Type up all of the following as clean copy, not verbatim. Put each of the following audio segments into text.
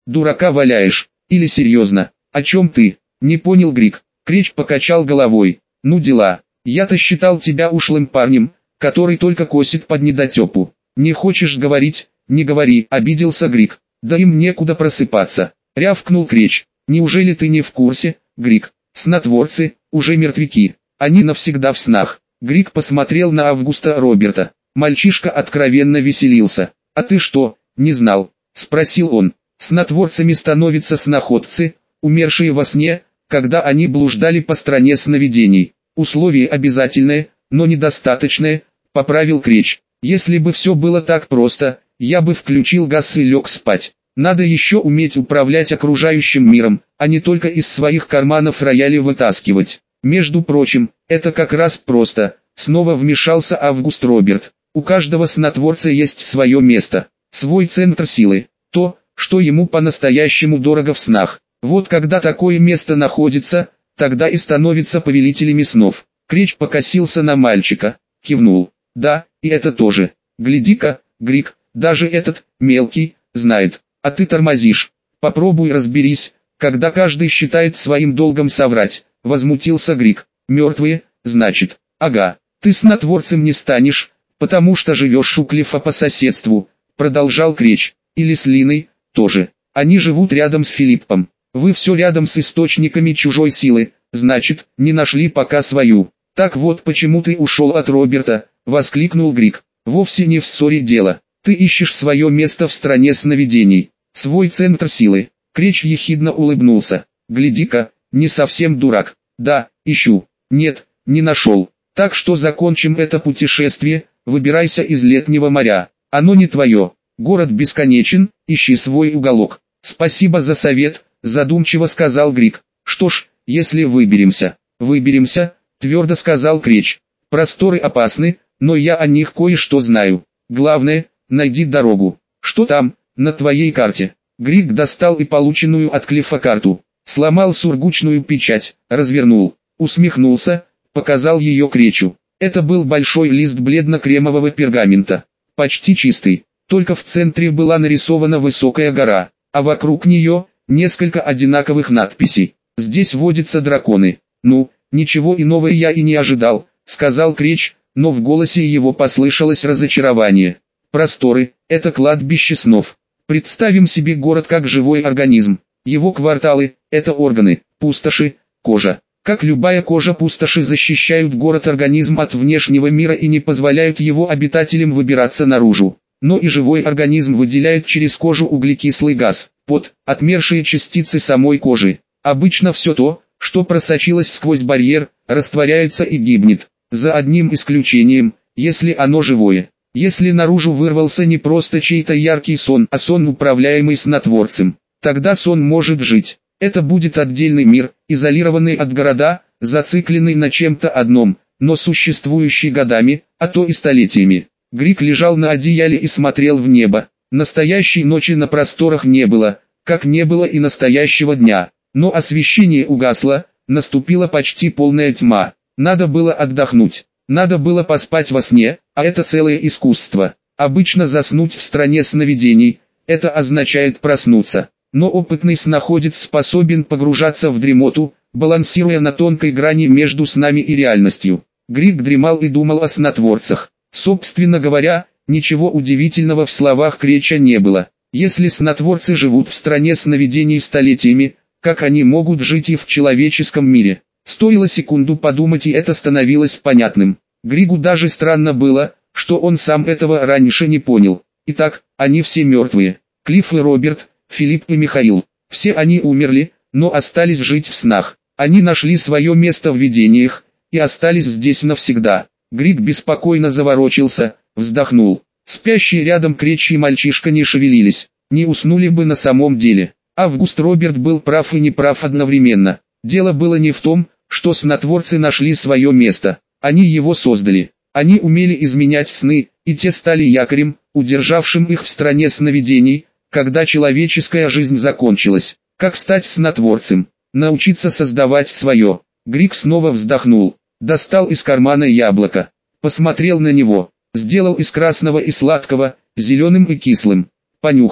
Дурака валяешь. Или серьезно? О чем ты? Не понял Грик. Креч покачал головой. Ну дела. Я-то считал тебя ушлым парнем, который только косит под недотепу. Не хочешь говорить? Не говори, обиделся Грик. Да им некуда просыпаться. Рявкнул Креч. Неужели ты не в курсе, Грик? Снотворцы, уже мертвяки. Они навсегда в снах. Грик посмотрел на Августа Роберта. Мальчишка откровенно веселился. «А ты что, не знал?» – спросил он. «Снотворцами становятся сноходцы, умершие во сне, когда они блуждали по стране сновидений. Условие обязательное, но недостаточное», – поправил Креч. «Если бы все было так просто, я бы включил газ и лег спать. Надо еще уметь управлять окружающим миром, а не только из своих карманов рояли вытаскивать. Между прочим, это как раз просто», – снова вмешался Август Роберт. «У каждого снотворца есть свое место, свой центр силы, то, что ему по-настоящему дорого в снах. Вот когда такое место находится, тогда и становится повелителями снов». Креч покосился на мальчика, кивнул. «Да, и это тоже. Гляди-ка, Грик, даже этот, мелкий, знает, а ты тормозишь. Попробуй разберись, когда каждый считает своим долгом соврать», — возмутился Грик. «Мертвые, значит? Ага, ты снотворцем не станешь, потому что живешь у Клиффа по соседству», — продолжал Креч. «Или с Линой, тоже. Они живут рядом с Филиппом. Вы все рядом с источниками чужой силы, значит, не нашли пока свою. Так вот почему ты ушел от Роберта», — воскликнул Грик. «Вовсе не в ссоре дело. Ты ищешь свое место в стране сновидений, свой центр силы». Креч ехидно улыбнулся. «Гляди-ка, не совсем дурак. Да, ищу. Нет, не нашел. Так что закончим это путешествие, выбирайся из летнего моря. Оно не твое. Город бесконечен, ищи свой уголок». «Спасибо за совет», — задумчиво сказал Грик. «Что ж, если выберемся?» «Выберемся», — твердо сказал Креч. «Просторы опасны, но я о них кое-что знаю. Главное, найди дорогу. Что там, на твоей карте?» Грик достал и полученную от Клиффа карту, сломал сургучную печать, развернул, усмехнулся, показал ее Кречу. Это был большой лист бледно-кремового пергамента, почти чистый, только в центре была нарисована высокая гора, а вокруг нее несколько одинаковых надписей. «Здесь водятся драконы». «Ну, ничего иного я и не ожидал», — сказал Креч, но в голосе его послышалось разочарование. «Просторы — это кладбище снов. Представим себе город как живой организм. Его кварталы – это органы, пустоши, кожа. Как любая кожа, пустоши защищают город-организм от внешнего мира и не позволяют его обитателям выбираться наружу. Но и живой организм выделяет через кожу углекислый газ, пот, отмершие частицы самой кожи. Обычно все то, что просочилось сквозь барьер, растворяется и гибнет. За одним исключением, если оно живое. Если наружу вырвался не просто чей-то яркий сон, а сон, управляемый снотворцем, тогда сон может жить. Это будет отдельный мир, изолированный от города, зацикленный на чем-то одном, но существующий годами, а то и столетиями. Грик лежал на одеяле и смотрел в небо. Настоящей ночи на просторах не было, как не было и настоящего дня. Но освещение угасло, наступила почти полная тьма. Надо было отдохнуть. Надо было поспать во сне, а это целое искусство. Обычно заснуть в стране сновидений – это означает проснуться. Но опытный сноходец способен погружаться в дремоту, балансируя на тонкой грани между снами и реальностью. Грик дремал и думал о снотворцах. Собственно говоря, ничего удивительного в словах Креча не было. Если снотворцы живут в стране сновидений столетиями, как они могут жить и в человеческом мире? Стоило секунду подумать, и это становилось понятным. Григу даже странно было, что он сам этого раньше не понял. Итак, они все мертвые. Клифф и Роберт, Филипп и Михаил. Все они умерли, но остались жить в снах. Они нашли свое место в видениях и остались здесь навсегда. Григ беспокойно заворочился, вздохнул. Спящие рядом Креч и мальчишка не шевелились, не уснули бы на самом деле. Август Роберт был прав и неправ одновременно. Дело было не в том, что снотворцы нашли свое место. Они его создали. Они умели изменять сны, и те стали якорем, удержавшим их в стране сновидений, когда человеческая жизнь закончилась. Как стать снотворцем? Научиться создавать свое. Грик снова вздохнул. Достал из кармана яблоко. Посмотрел на него. Сделал из красного и сладкого, зеленым и кислым. Понюхал.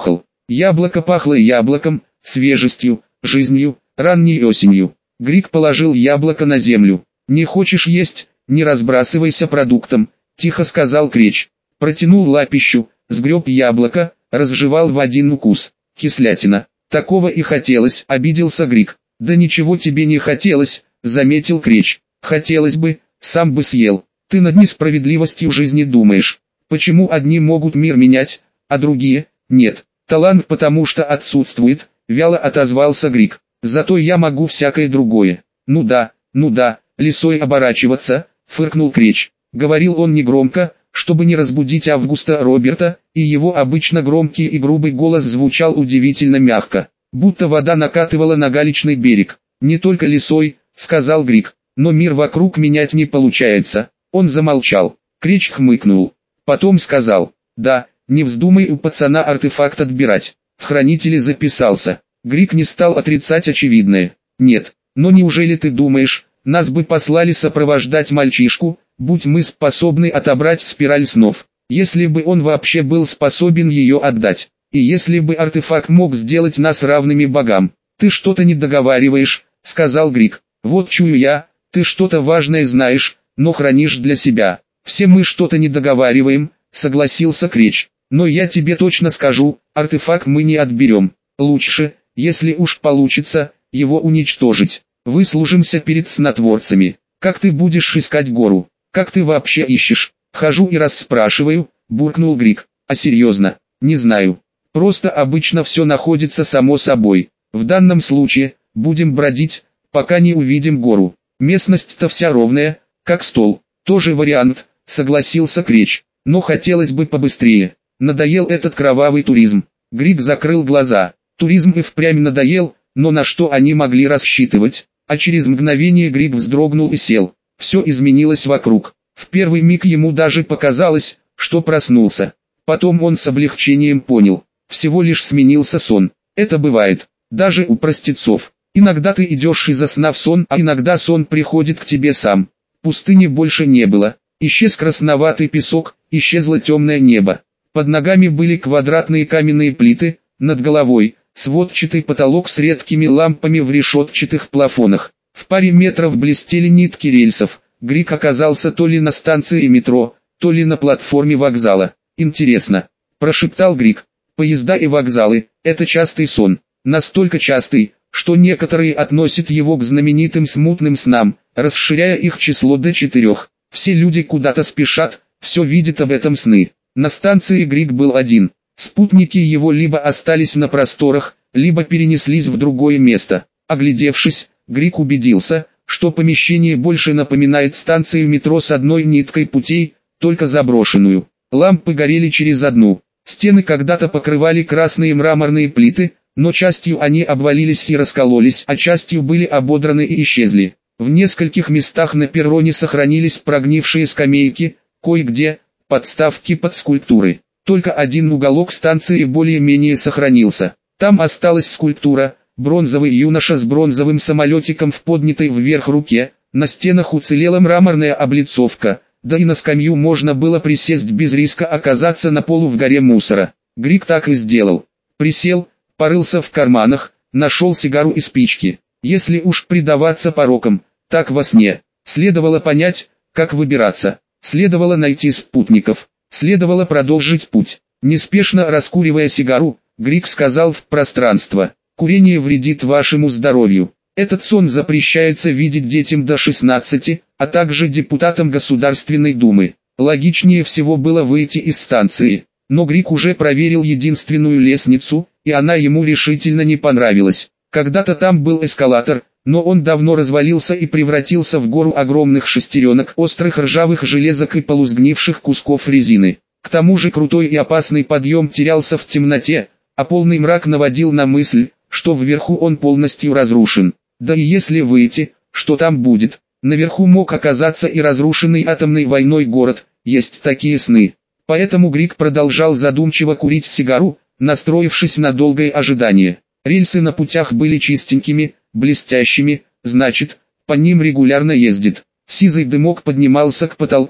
Яблоко пахло яблоком, свежестью, жизнью, ранней осенью. Грик положил яблоко на землю. «Не хочешь есть, не разбрасывайся продуктом», – тихо сказал Креч. Протянул лапищу, сгреб яблоко, разжевал в один укус. «Кислятина. Такого и хотелось», – обиделся Грик. «Да ничего тебе не хотелось», – заметил Креч. «Хотелось бы, сам бы съел. Ты над несправедливостью жизни думаешь. Почему одни могут мир менять, а другие – нет? Талант потому что отсутствует», – вяло отозвался Грик. «Зато я могу всякое другое». Ну да, лисой оборачиваться», – фыркнул Креч. Говорил он негромко, чтобы не разбудить Августа Роберта, и его обычно громкий и грубый голос звучал удивительно мягко, будто вода накатывала на галечный берег. «Не только лисой», – сказал Грик, – «но мир вокруг менять не получается». Он замолчал. Креч хмыкнул. Потом сказал: «Да, не вздумай у пацана артефакт отбирать. В хранители записался». Грик не стал отрицать очевидное. «Нет, но неужели ты думаешь, нас бы послали сопровождать мальчишку, будь мы способны отобрать спираль снов, если бы он вообще был способен ее отдать, и если бы артефакт мог сделать нас равными богам?» «Ты что-то не договариваешь», — сказал Грик. «Вот чую я, ты что-то важное знаешь, но хранишь для себя». «Все мы что-то не договариваем», — согласился Креч. «Но я тебе точно скажу, артефакт мы не отберем. Лучше, если уж получится, его уничтожить. Выслужимся перед снотворцами. Как ты будешь искать гору? Как ты вообще ищешь?» «Хожу и расспрашиваю», — буркнул Грик. «А серьезно? Не знаю. Просто обычно все находится само собой. В данном случае, будем бродить, пока не увидим гору. Местность-то вся ровная, как стол». «Тоже вариант», — согласился Креч. «Но хотелось бы побыстрее. Надоел этот кровавый туризм». Грик закрыл глаза. Туризм и впрямь надоел, но на что они могли рассчитывать? А через мгновение Грик вздрогнул и сел. Все изменилось вокруг. В первый миг ему даже показалось, что проснулся. Потом он с облегчением понял. Всего лишь сменился сон. Это бывает. Даже у простецов. Иногда ты идешь изо сна в сон, а иногда сон приходит к тебе сам. Пустыни больше не было. Исчез красноватый песок, исчезло темное небо. Под ногами были квадратные каменные плиты, над головой сводчатый потолок с редкими лампами в решетчатых плафонах. В паре метров блестели нитки рельсов. Грик оказался то ли на станции метро, то ли на платформе вокзала. «Интересно», – прошептал Грик. «Поезда и вокзалы – это частый сон. Настолько частый, что некоторые относят его к знаменитым смутным снам, расширяя их число до 4. Все люди куда-то спешат, все видят об этом сны». На станции Грик был один. Спутники его либо остались на просторах, либо перенеслись в другое место. Оглядевшись, Грик убедился, что помещение больше напоминает станцию метро с одной ниткой путей, только заброшенную. Лампы горели через одну. Стены когда-то покрывали красные мраморные плиты, но частью они обвалились и раскололись, а частью были ободраны и исчезли. В нескольких местах на перроне сохранились прогнившие скамейки, кое-где подставки под скульптуры. Только один уголок станции более-менее сохранился. Там осталась скульптура, бронзовый юноша с бронзовым самолетиком в поднятой вверх руке, на стенах уцелела мраморная облицовка, да и на скамью можно было присесть без риска оказаться на полу в горе мусора. Грик так и сделал. Присел, порылся в карманах, нашел сигару и спички. Если уж предаваться порокам, так во сне, следовало понять, как выбираться, следовало найти спутников. Следовало продолжить путь. Неспешно раскуривая сигару, Грик сказал в пространство: «Курение вредит вашему здоровью. Этот сон запрещается видеть детям до 16, а также депутатам Государственной Думы». Логичнее всего было выйти из станции. Но Грик уже проверил единственную лестницу, и она ему решительно не понравилась. Когда-то там был эскалатор, но он давно развалился и превратился в гору огромных шестеренок, острых ржавых железок и полусгнивших кусков резины. К тому же крутой и опасный подъем терялся в темноте, а полный мрак наводил на мысль, что вверху он полностью разрушен. Да и если выйти, что там будет? Наверху мог оказаться и разрушенный атомной войной город, есть такие сны. Поэтому Грик продолжал задумчиво курить сигару, настроившись на долгое ожидание. Рельсы на путях были чистенькими, блестящими, значит, по ним регулярно ездит. Сизый дымок поднимался к потолку.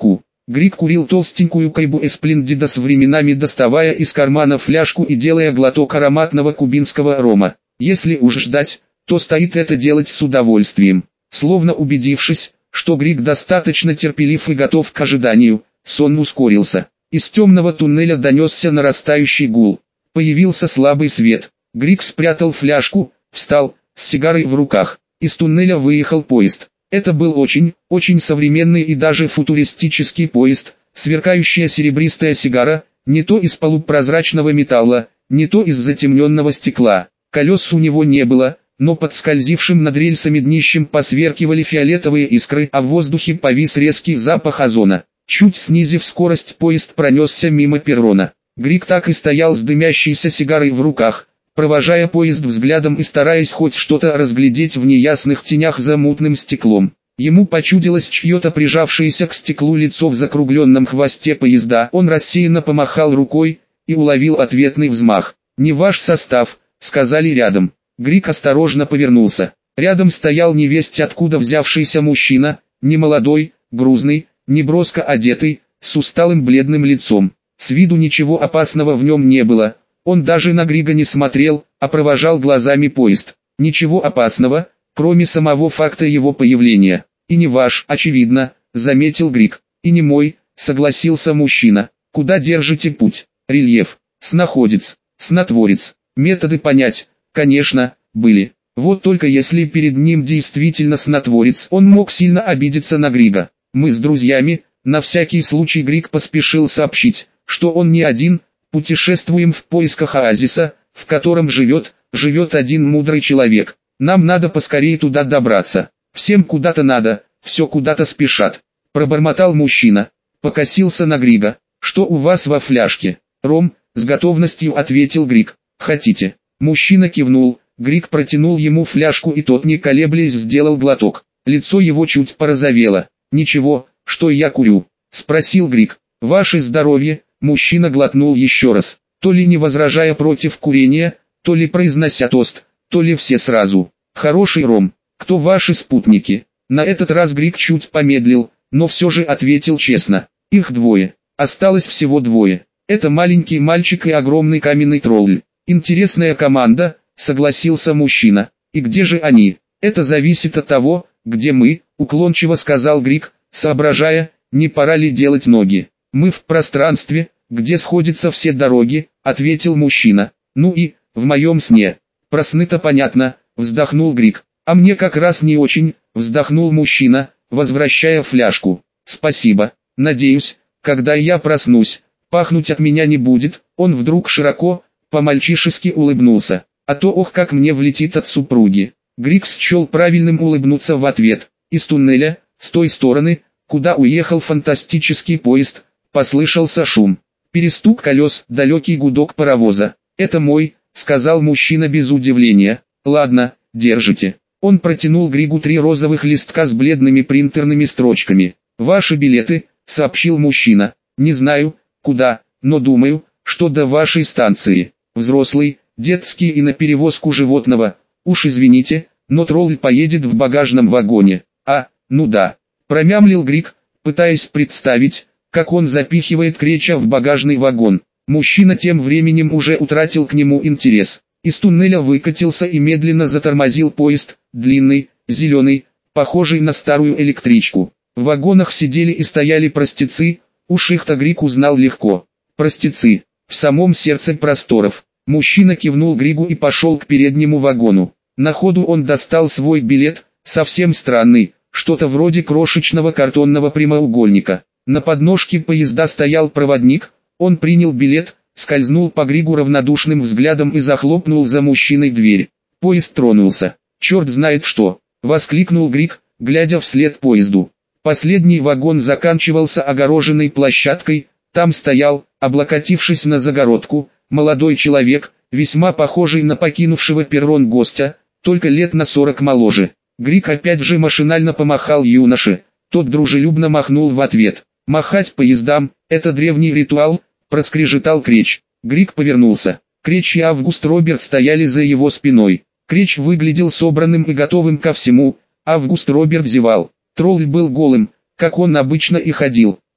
Грик курил толстенькую Кайбу Эсплендида, временами доставая из кармана фляжку и делая глоток ароматного кубинского рома. Если уж ждать, то стоит это делать с удовольствием. Словно убедившись, что Грик достаточно терпелив и готов к ожиданию, сон ускорился. Из темного туннеля донесся нарастающий гул. Появился слабый свет. Грик спрятал фляжку, встал, с сигарой в руках. Из туннеля выехал поезд. Это был очень современный и даже футуристический поезд, сверкающая серебристая сигара, не то из полупрозрачного металла, не то из затемненного стекла. Колес у него не было, но под скользившим над рельсами днищем посверкивали фиолетовые искры, а в воздухе повис резкий запах озона. Чуть снизив скорость, поезд пронесся мимо перрона. Грик так и стоял с дымящейся сигарой в руках, провожая поезд взглядом и стараясь хоть что-то разглядеть в неясных тенях за мутным стеклом. Ему почудилось чье-то прижавшееся к стеклу лицо в закругленном хвосте поезда. Он рассеянно помахал рукой и уловил ответный взмах. «Не ваш состав», — сказали рядом. Грик осторожно повернулся. Рядом стоял невесть откуда взявшийся мужчина, немолодой, грузный, неброско одетый, с усталым бледным лицом. С виду ничего опасного в нем не было. Он даже на Грига не смотрел, а провожал глазами поезд. Ничего опасного, кроме самого факта его появления. «И не ваш, очевидно», — заметил Григ. «И не мой», — согласился мужчина. «Куда держите путь?» «Рельеф. Снаходец. Снотворец. Методы понять, конечно, были. Вот только если перед ним действительно снотворец, он мог сильно обидеться на Грига. Мы с друзьями», — на всякий случай Григ поспешил сообщить, что он не один, путешествуем в поисках оазиса, в котором живет один мудрый человек. Нам надо поскорее туда добраться. Всем куда-то надо, все куда-то спешат. Пробормотал мужчина, покосился на Грига. Что у вас во фляжке? Ром, с готовностью ответил Григ. Хотите? Мужчина кивнул, Григ протянул ему фляжку и тот не колеблясь сделал глоток. Лицо его чуть порозовело. Ничего, что я курю? Спросил Григ. Ваше здоровье. Мужчина глотнул еще раз, то ли не возражая против курения, то ли произнося тост, то ли все сразу. Хороший ром. Кто ваши спутники? На этот раз Григ чуть помедлил, но все же ответил честно. Их двое. Осталось всего двое. Это маленький мальчик и огромный каменный тролль. Интересная команда, согласился мужчина. И где же они? Это зависит от того, где мы, уклончиво сказал Григ, соображая, не пора ли делать ноги. «Мы в пространстве, где сходятся все дороги», — ответил мужчина. «Ну и, в моем сне». «Про сны-то понятно», — вздохнул Григ. «А мне как раз не очень», — вздохнул мужчина, возвращая фляжку. «Спасибо. Надеюсь, когда я проснусь, пахнуть от меня не будет». Он вдруг широко, по-мальчишески улыбнулся. «А то ох как мне влетит от супруги». Григ счел правильным улыбнуться в ответ. Из туннеля, с той стороны, куда уехал фантастический поезд, послышался шум. Перестук колес, далекий гудок паровоза. «Это мой», — сказал мужчина без удивления. «Ладно, держите». Он протянул Григу 3 розовых листка с бледными принтерными строчками. «Ваши билеты», — сообщил мужчина. «Не знаю, куда, но думаю, что до вашей станции. Взрослый, детский и на перевозку животного. Уж извините, но тролль поедет в багажном вагоне». «А, ну да», — промямлил Григ, пытаясь представить, как он запихивает Креча в багажный вагон. Мужчина тем временем уже утратил к нему интерес. Из туннеля выкатился и медленно затормозил поезд, длинный, зеленый, похожий на старую электричку. В вагонах сидели и стояли простецы, уж их-то Григ узнал легко. Простецы, в самом сердце просторов. Мужчина кивнул Григу и пошел к переднему вагону. На ходу он достал свой билет, совсем странный, что-то вроде крошечного картонного прямоугольника. На подножке поезда стоял проводник, он принял билет, скользнул по Григу равнодушным взглядом и захлопнул за мужчиной дверь. Поезд тронулся. «Черт знает что!» — воскликнул Григ, глядя вслед поезду. Последний вагон заканчивался огороженной площадкой, там стоял, облокотившись на загородку, молодой человек, весьма похожий на покинувшего перрон гостя, только лет на 40 моложе. Григ опять же машинально помахал юноше, тот дружелюбно махнул в ответ. «Махать поездам – это древний ритуал», – проскрежетал Креч. Григ повернулся. Креч и Август Роберт стояли за его спиной. Креч выглядел собранным и готовым ко всему, Август Роберт зевал. Тролль был голым, как он обычно и ходил.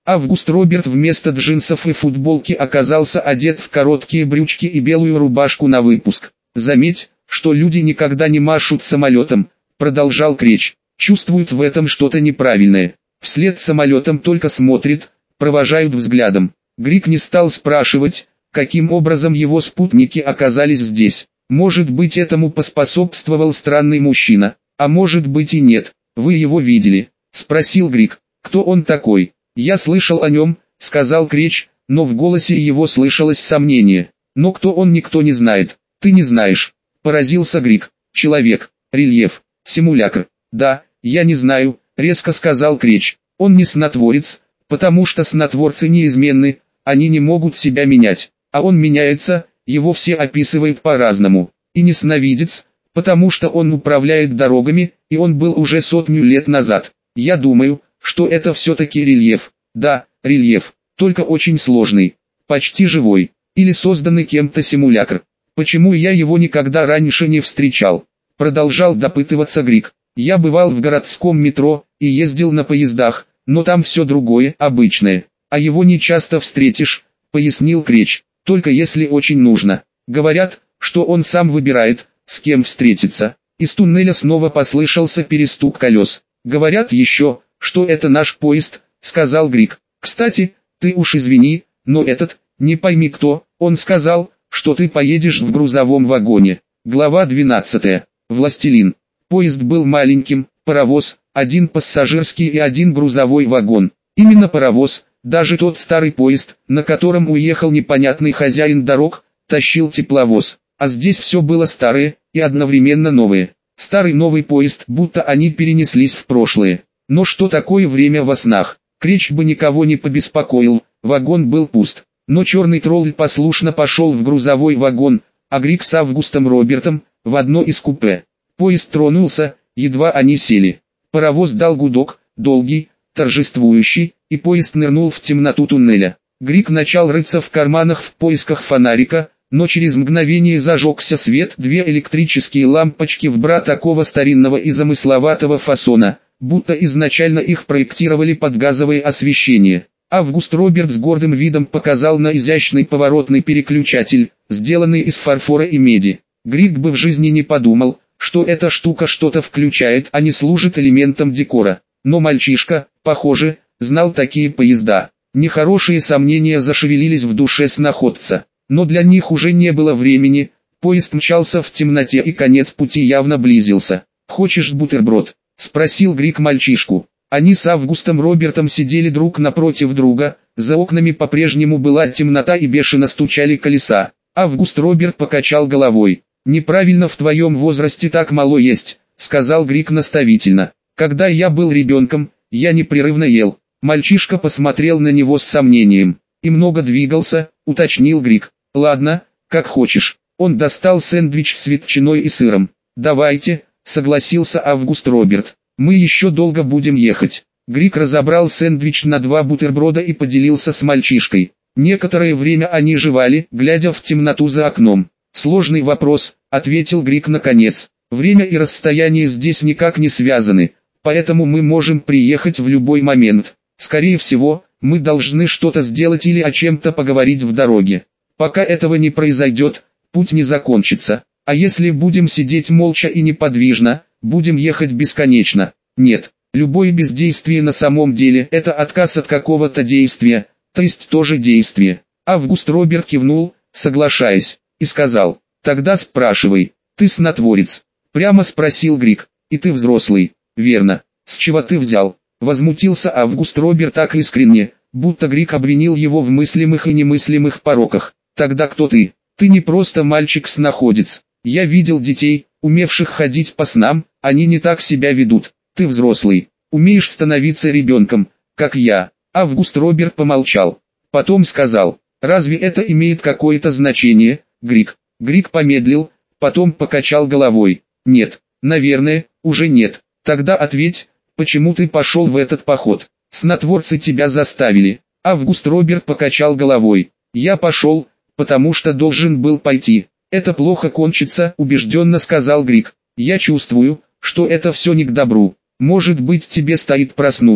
Август Роберт вместо джинсов и футболки оказался одет в короткие брючки и белую рубашку на выпуск. «Заметь, что люди никогда не машут самолетом», — продолжал Креч. «Чувствуют в этом что-то неправильное. Вслед самолетом только смотрят, провожают взглядом». Грик не стал спрашивать, каким образом его спутники оказались здесь. Может быть, этому поспособствовал странный мужчина, а может быть и нет. «Вы его видели?» — спросил Грик. «Кто он такой?» «Я слышал о нем», — сказал Креч, но в голосе его слышалось сомнение. «Но кто он, никто не знает». «Ты не знаешь», — поразился Грик. «Человек, рельеф, симулякр». «Да, я не знаю», — резко сказал Креч. «Он не снотворец, потому что снотворцы неизменны, они не могут себя менять. А он меняется, его все описывают по-разному. И не сновидец, потому что он управляет дорогами, и он был уже 100 лет назад. Я думаю, что это все-таки рельеф. Да, рельеф, только очень сложный, почти живой, или созданный кем-то симулякр. Почему я его никогда раньше не встречал?» Продолжал допытываться Грик. «Я бывал в городском метро и ездил на поездах, но там все другое, обычное. А его не часто встретишь», — пояснил Креч. «Только если очень нужно. Говорят, что он сам выбирает, с кем встретиться». Из туннеля снова послышался перестук колес. «Говорят еще, что это наш поезд», — сказал Грик. «Кстати, ты уж извини, но этот, не пойми кто, он сказал, что ты поедешь в грузовом вагоне». Глава 12. Властелин. Поезд был маленьким, паровоз, один пассажирский и один грузовой вагон. Именно паровоз, даже тот старый поезд, на котором уехал непонятный хозяин дорог, тащил тепловоз. А здесь все было старое и одновременно новое. Старый новый поезд, будто они перенеслись в прошлое. Но что такое время во снах? Креч бы никого не побеспокоил, вагон был пуст. Но черный тролль послушно пошел в грузовой вагон, а Грик с Августом Робертом в одно из купе. Поезд тронулся, едва они сели. Паровоз дал гудок, долгий, торжествующий, и поезд нырнул в темноту туннеля. Грик начал рыться в карманах в поисках фонарика, но через мгновение зажегся свет. Две электрические лампочки в бра такого старинного и замысловатого фасона, будто изначально их проектировали под газовое освещение. Август Роберт с гордым видом показал на изящный поворотный переключатель, сделанный из фарфора и меди. Грик бы в жизни не подумал, что эта штука что-то включает, а не служит элементом декора. Но мальчишка, похоже, знал такие поезда. Нехорошие сомнения зашевелились в душе сноходца. Но для них уже не было времени, поезд мчался в темноте и конец пути явно близился. «Хочешь бутерброд?» — спросил Грик мальчишку. Они с Августом Робертом сидели друг напротив друга, за окнами по-прежнему была темнота и бешено стучали колеса. Август Роберт покачал головой. «Неправильно в твоем возрасте так мало есть», — сказал Грик наставительно. «Когда я был ребенком, я непрерывно ел». Мальчишка посмотрел на него с сомнением. «И много двигался», — уточнил Грик. «Ладно, как хочешь». Он достал сэндвич с ветчиной и сыром. «Давайте», — согласился Август Роберт. «Мы еще долго будем ехать». Грик разобрал сэндвич на 2 бутерброда и поделился с мальчишкой. Некоторое время они жевали, глядя в темноту за окном. «Сложный вопрос», — ответил Грик наконец. «Время и расстояние здесь никак не связаны, поэтому мы можем приехать в любой момент. Скорее всего, мы должны что-то сделать или о чем-то поговорить в дороге. Пока этого не произойдет, путь не закончится. А если будем сидеть молча и неподвижно, будем ехать бесконечно? Нет, любое бездействие на самом деле это отказ от какого-то действия, то есть тоже действие». Август Роберт кивнул, соглашаясь, и сказал: «Тогда спрашивай, ты снотворец?» Прямо спросил Грик. «И ты взрослый?» «Верно. С чего ты взял?» Возмутился Август Роберт так искренне, будто Грик обвинил его в мыслимых и немыслимых пороках. «Тогда кто ты?» «Ты не просто мальчик-снаходец. Я видел детей, умевших ходить по снам, они не так себя ведут. Ты взрослый, умеешь становиться ребенком, как я». Август Роберт помолчал. Потом сказал: «Разве это имеет какое-то значение, Грик?» Грик помедлил, потом покачал головой. «Нет, наверное, уже нет». «Тогда ответь, почему ты пошел в этот поход? Снотворцы тебя заставили». Август Роберт покачал головой. «Я пошел, потому что должен был пойти. Это плохо кончится», убежденно сказал Грик. «Я чувствую, что это все не к добру. Может быть, тебе стоит проснуться».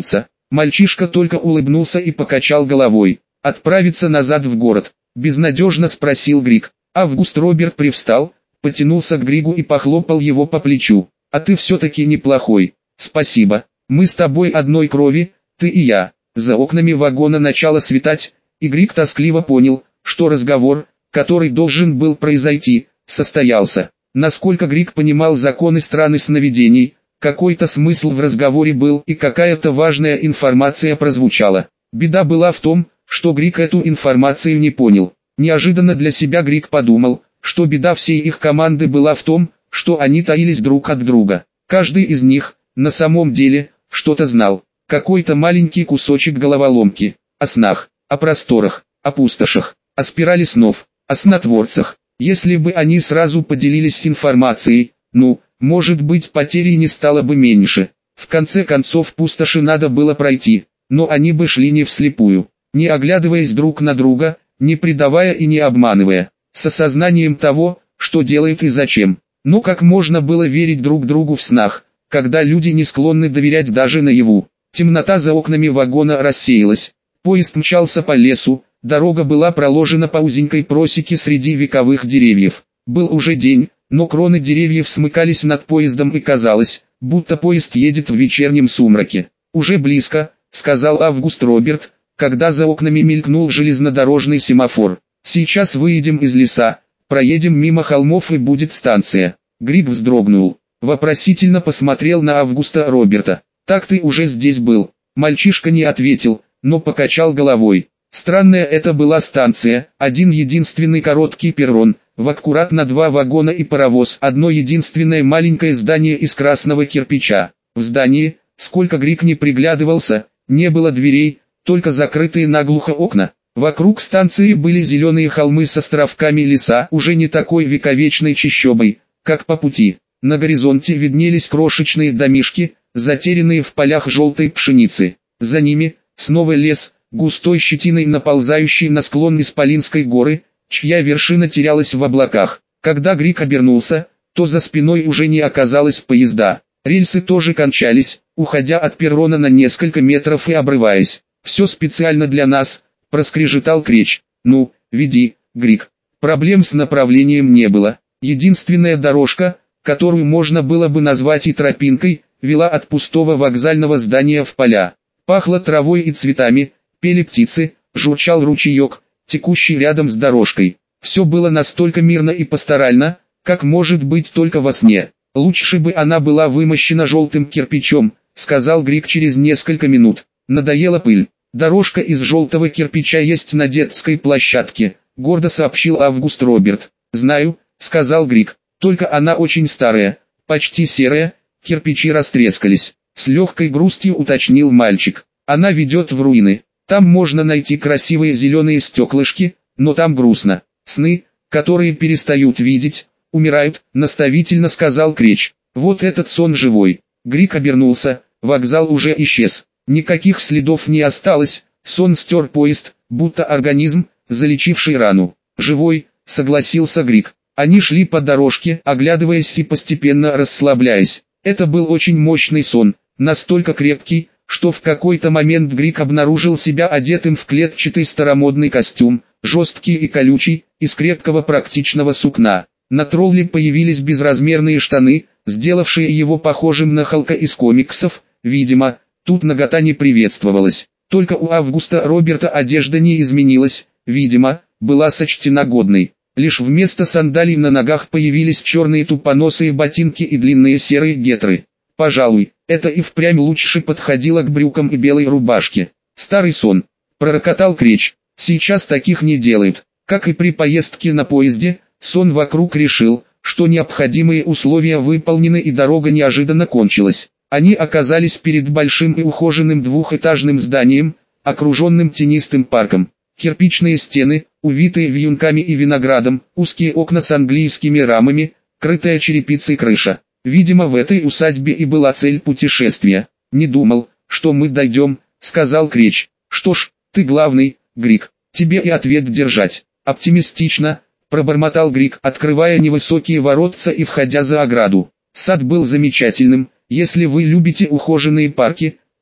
Мальчишка только улыбнулся и покачал головой. «Отправиться назад в город?» – безнадежно спросил Григ. Август Роберт привстал, потянулся к Григу и похлопал его по плечу. «А ты все-таки неплохой. Спасибо. Мы с тобой одной крови, ты и я». За окнами вагона начало светать, и Григ тоскливо понял, что разговор, который должен был произойти, состоялся. Насколько Григ понимал законы страны сновидений, какой-то смысл в разговоре был и какая-то важная информация прозвучала. Беда была в том, что Григ эту информацию не понял. Неожиданно для себя Григ подумал, что беда всей их команды была в том, что они таились друг от друга. Каждый из них, на самом деле, что-то знал. Какой-то маленький кусочек головоломки. О снах, о просторах, о пустошах, о спирали снов, о снотворцах. Если бы они сразу поделились информацией, может быть, потери не стало бы меньше. В конце концов пустоши надо было пройти, но они бы шли не вслепую, не оглядываясь друг на друга, не предавая и не обманывая, с осознанием того, что делают и зачем. Но как можно было верить друг другу в снах, когда люди не склонны доверять даже наяву? Темнота за окнами вагона рассеялась, поезд мчался по лесу, дорога была проложена по узенькой просеке среди вековых деревьев. Был уже день, но кроны деревьев смыкались над поездом и казалось, будто поезд едет в вечернем сумраке. «Уже близко», — сказал Август Роберт, когда за окнами мелькнул железнодорожный семафор. «Сейчас выедем из леса, проедем мимо холмов и будет станция». Григ вздрогнул, вопросительно посмотрел на Августа Роберта. «Так ты уже здесь был?» Мальчишка не ответил, но покачал головой. Странная это была станция, один единственный короткий перрон, в аккуратно два вагона и паровоз, одно единственное маленькое здание из красного кирпича. В здании, сколько Григ не приглядывался, не было дверей, только закрытые наглухо окна. Вокруг станции были зеленые холмы с островками леса, уже не такой вековечной чащобой, как по пути. На горизонте виднелись крошечные домишки, затерянные в полях желтой пшеницы. За ними, снова лес, густой щетиной наползающий на склон Исполинской горы, чья вершина терялась в облаках. Когда Григ обернулся, то за спиной уже не оказалось поезда. Рельсы тоже кончались, уходя от перрона на несколько метров и обрываясь. «Все специально для нас», — проскрежетал Креч. «Ну, веди, Григ». Проблем с направлением не было. Единственная дорожка, которую можно было бы назвать и тропинкой, вела от пустого вокзального здания в поля. Пахло травой и цветами, пели птицы, журчал ручеек, текущий рядом с дорожкой. Все было настолько мирно и пасторально, как может быть только во сне. «Лучше бы она была вымощена желтым кирпичом», — сказал Григ через несколько минут. «Надоела пыль. Дорожка из желтого кирпича есть на детской площадке», — гордо сообщил Август Роберт. «Знаю», — сказал Григ, — «только она очень старая, почти серая, кирпичи растрескались». С легкой грустью уточнил мальчик. «Она ведет в руины. Там можно найти красивые зеленые стеклышки, но там грустно. Сны, которые перестают видеть, умирают», — наставительно сказал Креч. «Вот этот сон живой». Григ обернулся, вокзал уже исчез. Никаких следов не осталось, сон стер поезд, будто организм, залечивший рану. «Живой», — согласился Григ. Они шли по дорожке, оглядываясь и постепенно расслабляясь. Это был очень мощный сон, настолько крепкий, что в какой-то момент Григ обнаружил себя одетым в клетчатый старомодный костюм, жесткий и колючий, из крепкого практичного сукна. На тролле появились безразмерные штаны, сделавшие его похожим на Халка из комиксов. Видимо, тут нагота не приветствовалась. Только у Августа Роберта одежда не изменилась, видимо, была сочтена годной. Лишь вместо сандалий на ногах появились черные тупоносые ботинки и длинные серые гетры. Пожалуй, это и впрямь лучше подходило к брюкам и белой рубашке. «Старый сон», — пророкотал Креч. «Сейчас таких не делают». Как и при поездке на поезде, сон вокруг решил, что необходимые условия выполнены и дорога неожиданно кончилась. Они оказались перед большим и ухоженным двухэтажным зданием, окруженным тенистым парком. Кирпичные стены, увитые вьюнками и виноградом, узкие окна с английскими рамами, крытая черепицей крыша. Видимо, в этой усадьбе и была цель путешествия. «Не думал, что мы дойдем», — сказал Креч. «Что ж, ты главный, Григ, тебе и ответ держать». «Оптимистично», — пробормотал Григ, открывая невысокие воротца и входя за ограду. Сад был замечательным. Если вы любите ухоженные парки,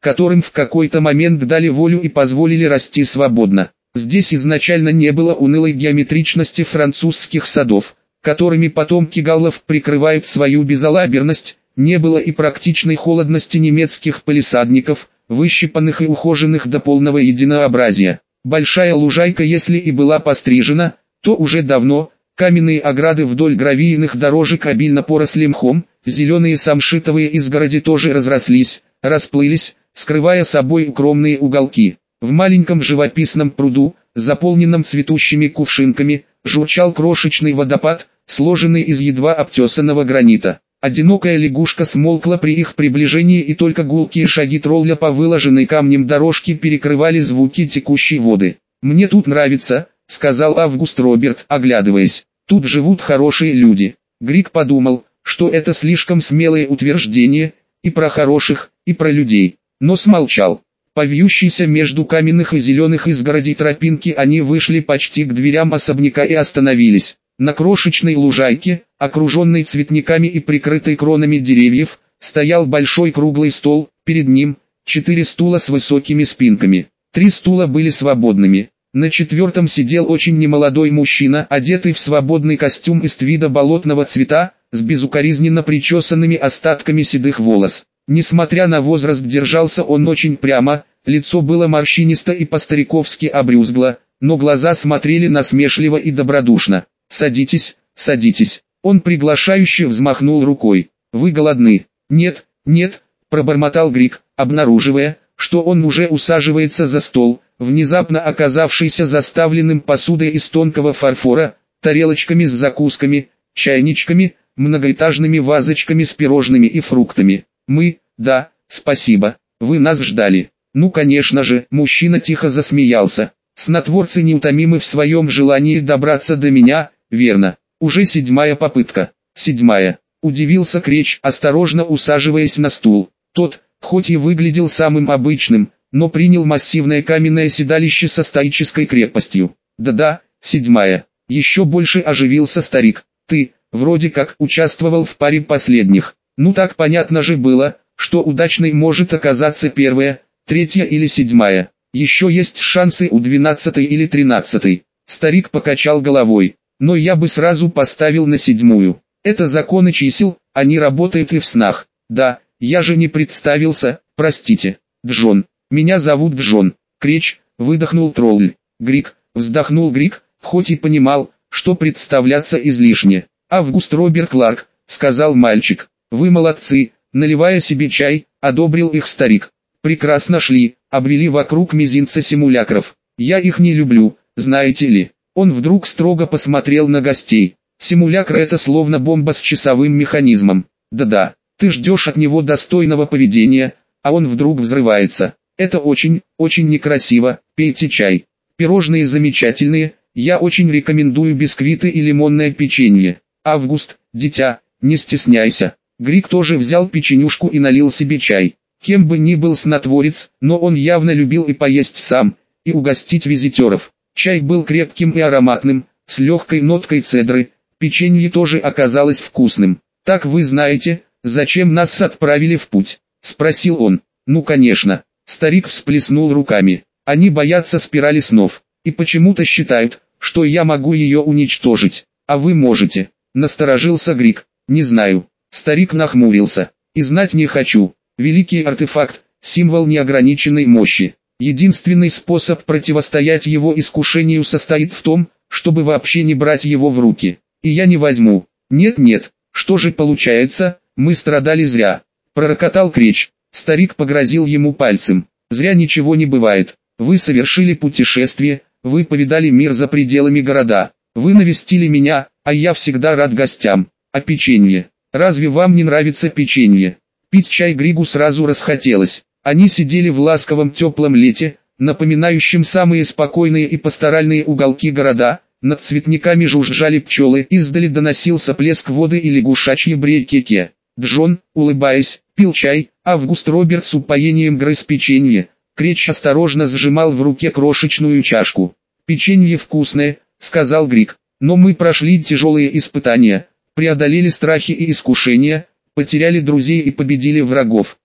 которым в какой-то момент дали волю и позволили расти свободно. Здесь изначально не было унылой геометричности французских садов, которыми потомки галлов прикрывают свою безалаберность, не было и практичной холодности немецких палисадников, выщипанных и ухоженных до полного единообразия. Большая лужайка, если и была пострижена, то уже давно. Каменные ограды вдоль гравийных дорожек обильно поросли мхом, зеленые самшитовые изгороди тоже разрослись, расплылись, скрывая собой укромные уголки. В маленьком живописном пруду, заполненном цветущими кувшинками, журчал крошечный водопад, сложенный из едва обтесанного гранита. Одинокая лягушка смолкла при их приближении, и только гулкие шаги тролля по выложенной камнем дорожке перекрывали звуки текущей воды. «Мне тут нравится», — сказал Август Роберт, оглядываясь. «Тут живут хорошие люди». Григ подумал, что это слишком смелое утверждение, и про хороших, и про людей, но смолчал. По вьющейся между каменных и зеленых изгородей тропинки они вышли почти к дверям особняка и остановились. На крошечной лужайке, окруженной цветниками и прикрытой кронами деревьев, стоял большой круглый стол, перед ним 4 стула с высокими спинками. 3 стула были свободными. На 4-м сидел очень немолодой мужчина, одетый в свободный костюм из твида болотного цвета, с безукоризненно причесанными остатками седых волос. Несмотря на возраст, держался он очень прямо, лицо было морщинисто и по-стариковски обрюзгло, но глаза смотрели насмешливо и добродушно. «Садитесь, садитесь». Он приглашающе взмахнул рукой. «Вы голодны?» «Нет, нет», пробормотал Григ, обнаруживая, что он уже усаживается за стол, внезапно оказавшийся заставленным посудой из тонкого фарфора, тарелочками с закусками, чайничками, многоэтажными вазочками с пирожными и фруктами. Да, спасибо, вы нас ждали». «Ну конечно же», мужчина тихо засмеялся. «Снотворцы неутомимы в своем желании добраться до меня, верно? Уже 7-я попытка». 7-я. Удивился Креч, осторожно усаживаясь на стул. Тот, хоть и выглядел самым обычным, но принял массивное каменное седалище со стоической крепостью. «Да-да, 7-я». Еще больше оживился старик. «Ты, вроде как, участвовал в паре последних. Ну так понятно же было, что удачной может оказаться 1-я, 3-я или 7-я. Еще есть шансы у 12-й или 13-й». Старик покачал головой. «Но я бы сразу поставил на 7-ю. Это законы чисел, они работают и в снах». «Да, я же не представился, простите. Джон. Меня зовут Джон». «Креч», выдохнул тролль. «Григ», вздохнул Григ, хоть и понимал, что представляться излишне. «Август Роберт Кларк», сказал мальчик. «Вы молодцы», наливая себе чай, одобрил их старик. «Прекрасно шли, обвели вокруг мизинца симулякров. Я их не люблю, знаете ли». Он вдруг строго посмотрел на гостей. «Симулякр — это словно бомба с часовым механизмом. Да-да, ты ждешь от него достойного поведения, а он вдруг взрывается. Это очень, очень некрасиво, пейте чай. Пирожные замечательные, я очень рекомендую бисквиты и лимонное печенье. Август, дитя, не стесняйся». Григ тоже взял печенюшку и налил себе чай. Кем бы ни был снотворец, но он явно любил и поесть сам, и угостить визитеров. Чай был крепким и ароматным, с легкой ноткой цедры, печенье тоже оказалось вкусным. «Так вы знаете, зачем нас отправили в путь?» — спросил он. «Ну конечно». Старик всплеснул руками. «Они боятся спирали снов, и почему-то считают, что я могу ее уничтожить. А вы можете?» — насторожился Григ. «Не знаю». Старик нахмурился. «И знать не хочу. Великий артефакт, символ неограниченной мощи. Единственный способ противостоять его искушению состоит в том, чтобы вообще не брать его в руки. И я не возьму». «Нет-нет, что же получается, мы страдали зря», — пророкотал Креч. Старик погрозил ему пальцем. «Зря ничего не бывает. Вы совершили путешествие, вы повидали мир за пределами города. Вы навестили меня, а я всегда рад гостям. А печенье? Разве вам не нравится печенье?» Пить чай Григу сразу расхотелось. Они сидели в ласковом теплом лете, напоминающем самые спокойные и пасторальные уголки города. Над цветниками жужжали пчелы, издали доносился плеск воды и лягушачье брекеке. Джон, улыбаясь, пил чай, Август Роберт с упоением грыз печенье. Креч осторожно сжимал в руке крошечную чашку. «Печенье вкусное», — сказал Григ, — «но мы прошли тяжелые испытания, преодолели страхи и искушения, потеряли друзей и победили врагов.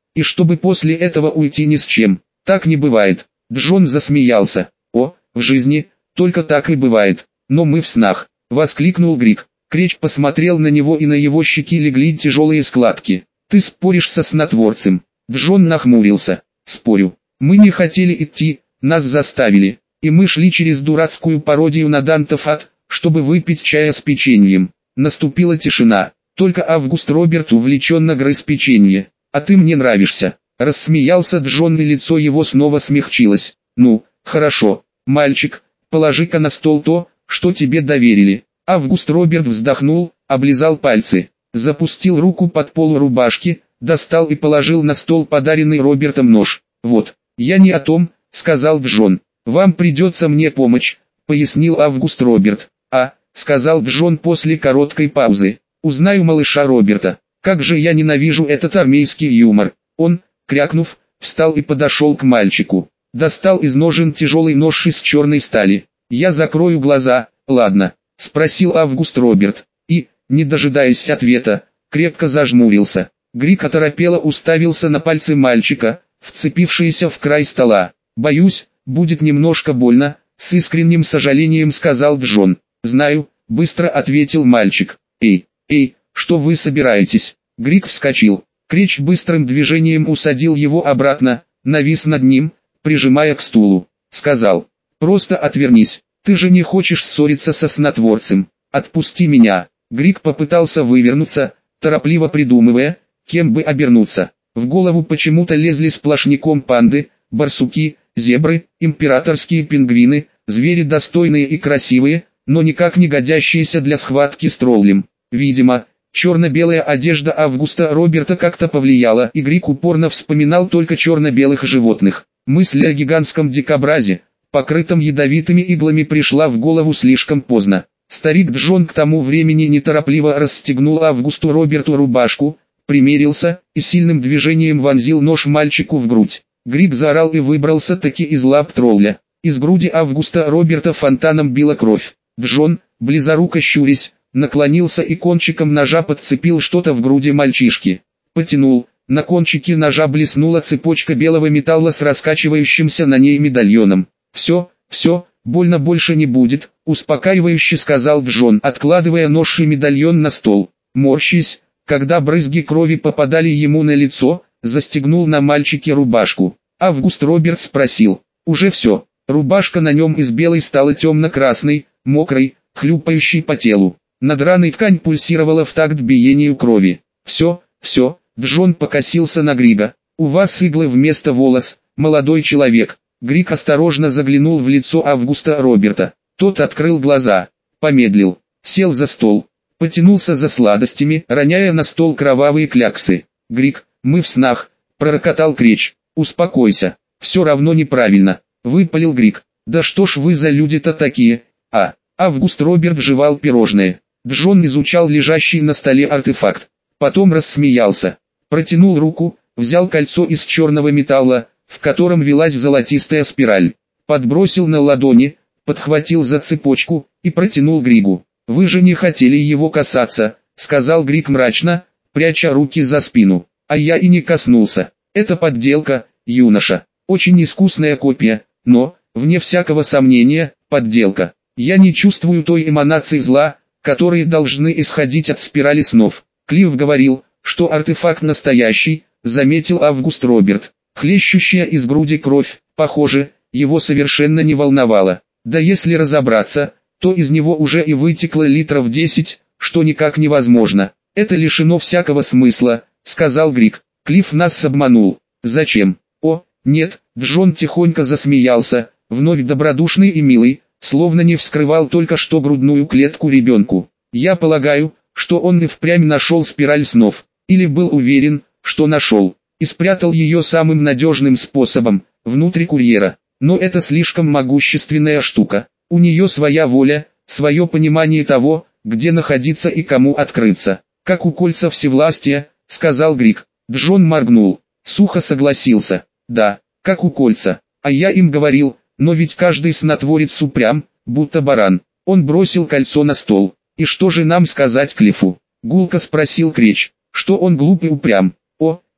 И чтобы после этого уйти ни с чем. Так не бывает. Джон засмеялся. О, в жизни, только так и бывает. Но мы в снах, воскликнул Грик. Кречь посмотрел на него, и на его щеки легли тяжелые складки. Ты споришь со снотворцем? Джон нахмурился. Спорю. Мы не хотели идти, нас заставили. И мы шли через дурацкую пародию на Дантов ад, чтобы выпить чая с печеньем. Наступила тишина. Только Август Роберт увлеченно грыз печенье. А ты мне нравишься. Рассмеялся Джон, и лицо его снова смягчилось. Ну, хорошо, мальчик, положи-ка на стол то, что тебе доверили. Август Роберт вздохнул, облизал пальцы, запустил руку под полу рубашки, достал и положил на стол подаренный Робертом нож. Вот, я не о том, сказал Джон. Вам придется мне помочь, пояснил Август Роберт. Сказал Джон после короткой паузы. Узнаю малыша Роберта. Как же я ненавижу этот армейский юмор. Он, крякнув, встал и подошел к мальчику. Достал из ножен тяжелый нож из черной стали. Я закрою глаза, ладно? Спросил Август Роберт. И, не дожидаясь ответа, крепко зажмурился. Грик оторопело уставился на пальцы мальчика, вцепившиеся в край стола. Боюсь, будет немножко больно, с искренним сожалением сказал Джон. Знаю, быстро ответил мальчик. Эй, что вы собираетесь? Грик вскочил. Кречь быстрым движением усадил его обратно, навис над ним, прижимая к стулу. Сказал, просто отвернись, ты же не хочешь ссориться со снотворцем. Отпусти меня. Грик попытался вывернуться, торопливо придумывая, кем бы обернуться. В голову почему-то лезли сплошняком панды, барсуки, зебры, императорские пингвины, звери достойные и красивые, но никак не годящиеся для схватки с троллем. Видимо, черно-белая одежда Августа Роберта как-то повлияла, и Грик упорно вспоминал только черно-белых животных. Мысль о гигантском дикобразе, покрытом ядовитыми иглами, пришла в голову слишком поздно. Старик Джон к тому времени неторопливо расстегнул Августу Роберту рубашку, примерился и сильным движением вонзил нож мальчику в грудь. Грик заорал и выбрался таки из лап тролля. Из груди Августа Роберта фонтаном била кровь. Джон, близоруко щурясь, наклонился и кончиком ножа подцепил что-то в груди мальчишки. Потянул, на кончике ножа блеснула цепочка белого металла с раскачивающимся на ней медальоном. «Все, больно больше не будет», — успокаивающе сказал Джон, откладывая нож и медальон на стол. Морщись, когда брызги крови попадали ему на лицо, застегнул на мальчике рубашку. Август Роберт спросил, «Уже все?» Рубашка на нем из белой стала темно-красной, мокрой, хлюпающей по телу. Надраная ткань пульсировала в такт биению крови. «Все», Джон покосился на Грига. «У вас иглы вместо волос, молодой человек». Григ осторожно заглянул в лицо Августа Роберта. Тот открыл глаза, помедлил, сел за стол, потянулся за сладостями, роняя на стол кровавые кляксы. «Григ, мы в снах», — пророкотал Кречь. «Успокойся, все равно неправильно», — выпалил Григ. «Да что ж вы за люди-то такие?» Август Роберт жевал пирожное. Джон изучал лежащий на столе артефакт. Потом рассмеялся. Протянул руку, взял кольцо из черного металла, в котором велась золотистая спираль. Подбросил на ладони, подхватил за цепочку и протянул Григу. «Вы же не хотели его касаться», — сказал Григ мрачно, пряча руки за спину. «А я и не коснулся. Это подделка, юноша. Очень искусная копия, но, вне всякого сомнения, подделка. Я не чувствую той эманации зла, которые должны исходить от спирали снов». Клифф говорил, что артефакт настоящий, заметил Август Роберт. Хлещущая из груди кровь, похоже, его совершенно не волновала. Да если разобраться, то из него уже и вытекло литров 10, что никак невозможно. «Это лишено всякого смысла», — сказал Григ. «Клифф нас обманул». «Зачем?» «О, нет», — Джон тихонько засмеялся, вновь добродушный и милый, словно не вскрывал только что грудную клетку ребенку. «Я полагаю, что он и впрямь нашел спираль снов, или был уверен, что нашел, и спрятал ее самым надежным способом, внутри курьера. Но это слишком могущественная штука, у нее своя воля, свое понимание того, где находиться и кому открыться. Как у кольца всевластия», — сказал Григ. Джон моргнул, сухо согласился. «Да, как у кольца, а я им говорил, но ведь каждый снотворец упрям, будто баран». Он бросил кольцо на стол. «И что же нам сказать Клиффу?» — гулко спросил Кречь. «Что он глуп и упрям». «О,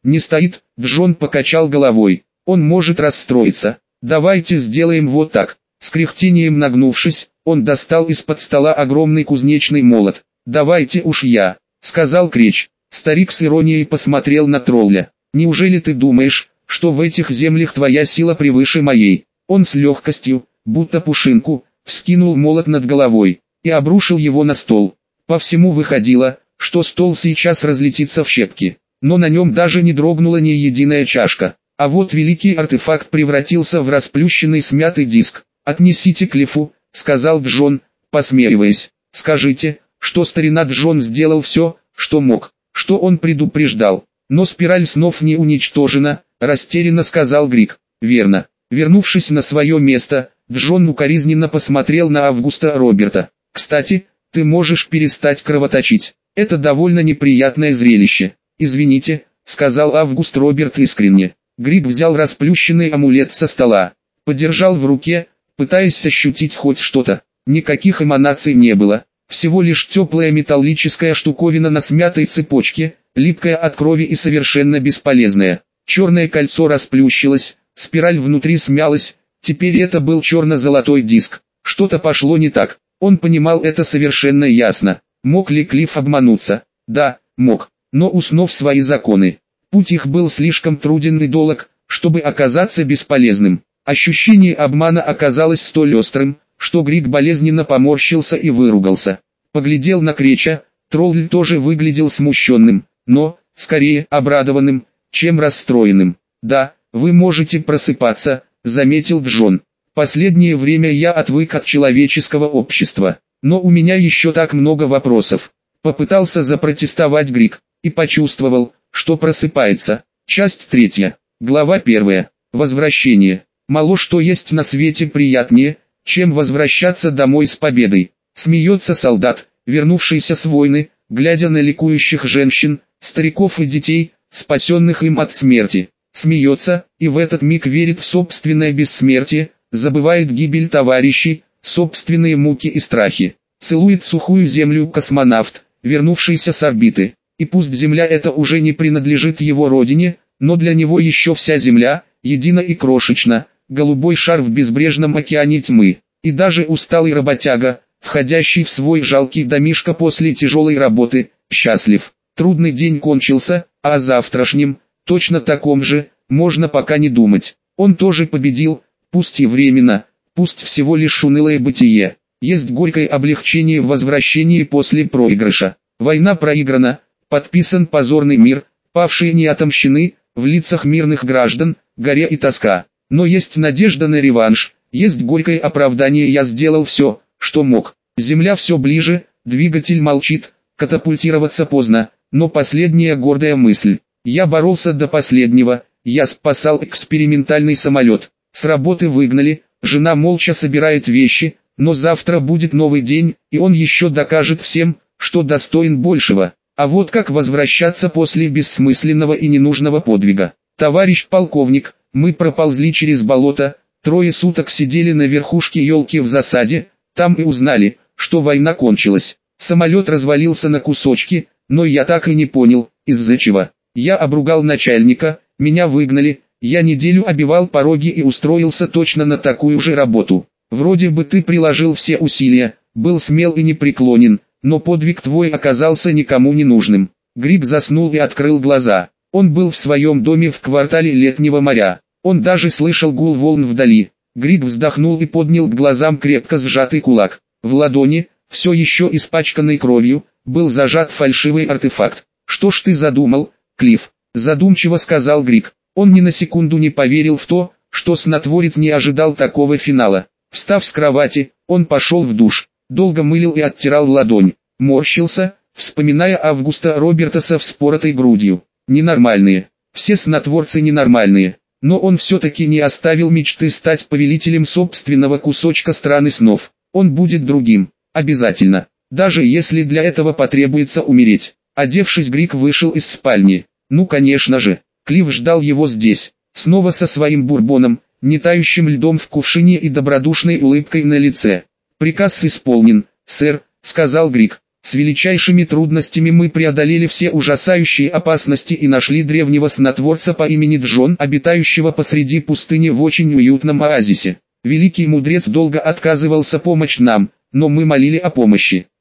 Не стоит, Джон покачал головой. Он может расстроиться. Давайте сделаем вот так. С кряхтением нагнувшись, он достал из-под стола огромный кузнечный молот. «Давайте уж я», — сказал Креч. Старик с иронией посмотрел на тролля. «Неужели ты думаешь, что в этих землях твоя сила превыше моей?» Он с легкостью, будто пушинку, вскинул молот над головой и обрушил его на стол. По всему выходило, что стол сейчас разлетится в щепки, но на нем даже не дрогнула ни единая чашка. А вот великий артефакт превратился в расплющенный смятый диск. «Отнесите Клиффу», — сказал Джон, посмеиваясь. «Скажите, что старина Джон сделал все, что мог, что он предупреждал. Но спираль снов не уничтожена», — растерянно сказал Грик. «Верно». Вернувшись на свое место, Джон укоризненно посмотрел на Августа Роберта. «Кстати, ты можешь перестать кровоточить. Это довольно неприятное зрелище». «Извините», — сказал Август Роберт искренне. Грик взял расплющенный амулет со стола, подержал в руке, пытаясь ощутить хоть что-то. Никаких эманаций не было, всего лишь теплая металлическая штуковина на смятой цепочке, липкая от крови и совершенно бесполезная. Черное кольцо расплющилось, спираль внутри смялась, теперь это был черно-золотой диск. Что-то пошло не так, он понимал это совершенно ясно. Мог ли Клифф обмануться? Да, мог, но у снов свои законы. Путь их был слишком труден и долг, чтобы оказаться бесполезным. Ощущение обмана оказалось столь острым, что Грик болезненно поморщился и выругался. Поглядел на Креча, тролль тоже выглядел смущенным, но, скорее, обрадованным, чем расстроенным. «Да, вы можете просыпаться», — заметил Джон. «Последнее время я отвык от человеческого общества, но у меня еще так много вопросов». Попытался запротестовать Грик, и почувствовал, что просыпается. Часть 3. Глава 1. Возвращение. Мало что есть на свете приятнее, чем возвращаться домой с победой. Смеется солдат, вернувшийся с войны, глядя на ликующих женщин, стариков и детей, спасенных им от смерти. Смеется, и в этот миг верит в собственное бессмертие, забывает гибель товарищей, собственные муки и страхи. Целует сухую землю космонавт, вернувшийся с орбиты. И пусть Земля эта уже не принадлежит его родине, но для него еще вся Земля, едина и крошечна, голубой шар в безбрежном океане тьмы. И даже усталый работяга, входящий в свой жалкий домишко после тяжелой работы, счастлив. Трудный день кончился, а о завтрашнем, точно таком же, можно пока не думать. Он тоже победил, пусть и временно, пусть всего лишь унылое бытие. Есть горькое облегчение в возвращении после проигрыша. Война проиграна. Подписан позорный мир, павшие не отомщены, в лицах мирных граждан, горе и тоска. Но есть надежда на реванш, есть горькое оправдание: я сделал все, что мог. Земля все ближе, двигатель молчит, катапультироваться поздно, но последняя гордая мысль. Я боролся до последнего, я спасал экспериментальный самолет. С работы выгнали, жена молча собирает вещи, но завтра будет новый день, и он еще докажет всем, что достоин большего. А вот как возвращаться после бессмысленного и ненужного подвига? Товарищ полковник, мы проползли через болото, 3 суток сидели на верхушке елки в засаде, там и узнали, что война кончилась. Самолет развалился на кусочки, но я так и не понял, из-за чего. Я обругал начальника, меня выгнали, я неделю обивал пороги и устроился точно на такую же работу. Вроде бы ты приложил все усилия, был смел и непреклонен, но подвиг твой оказался никому не нужным. Грик заснул и открыл глаза. Он был в своем доме в квартале Летнего моря. Он даже слышал гул волн вдали. Грик вздохнул и поднял к глазам крепко сжатый кулак. В ладони, все еще испачканной кровью, был зажат фальшивый артефакт. «Что ж ты задумал, Клифф?» — задумчиво сказал Грик. Он ни на секунду не поверил в то, что снотворец не ожидал такого финала. Встав с кровати, он пошел в душ. Долго мылил и оттирал ладонь, морщился, вспоминая Августа Роберта со вспоротой грудью. Ненормальные, все снотворцы ненормальные, но он все-таки не оставил мечты стать повелителем собственного кусочка страны снов. Он будет другим, обязательно, даже если для этого потребуется умереть. Одевшись, Грик вышел из спальни. Ну конечно же, Клифф ждал его здесь, снова со своим бурбоном, не тающим льдом в кувшине и добродушной улыбкой на лице. «Приказ исполнен, сэр», — сказал Грик. С величайшими трудностями мы преодолели все ужасающие опасности и нашли древнего снотворца по имени Джон, обитающего посреди пустыни в очень уютном оазисе. Великий мудрец долго отказывался помочь нам, но мы молили о помощи.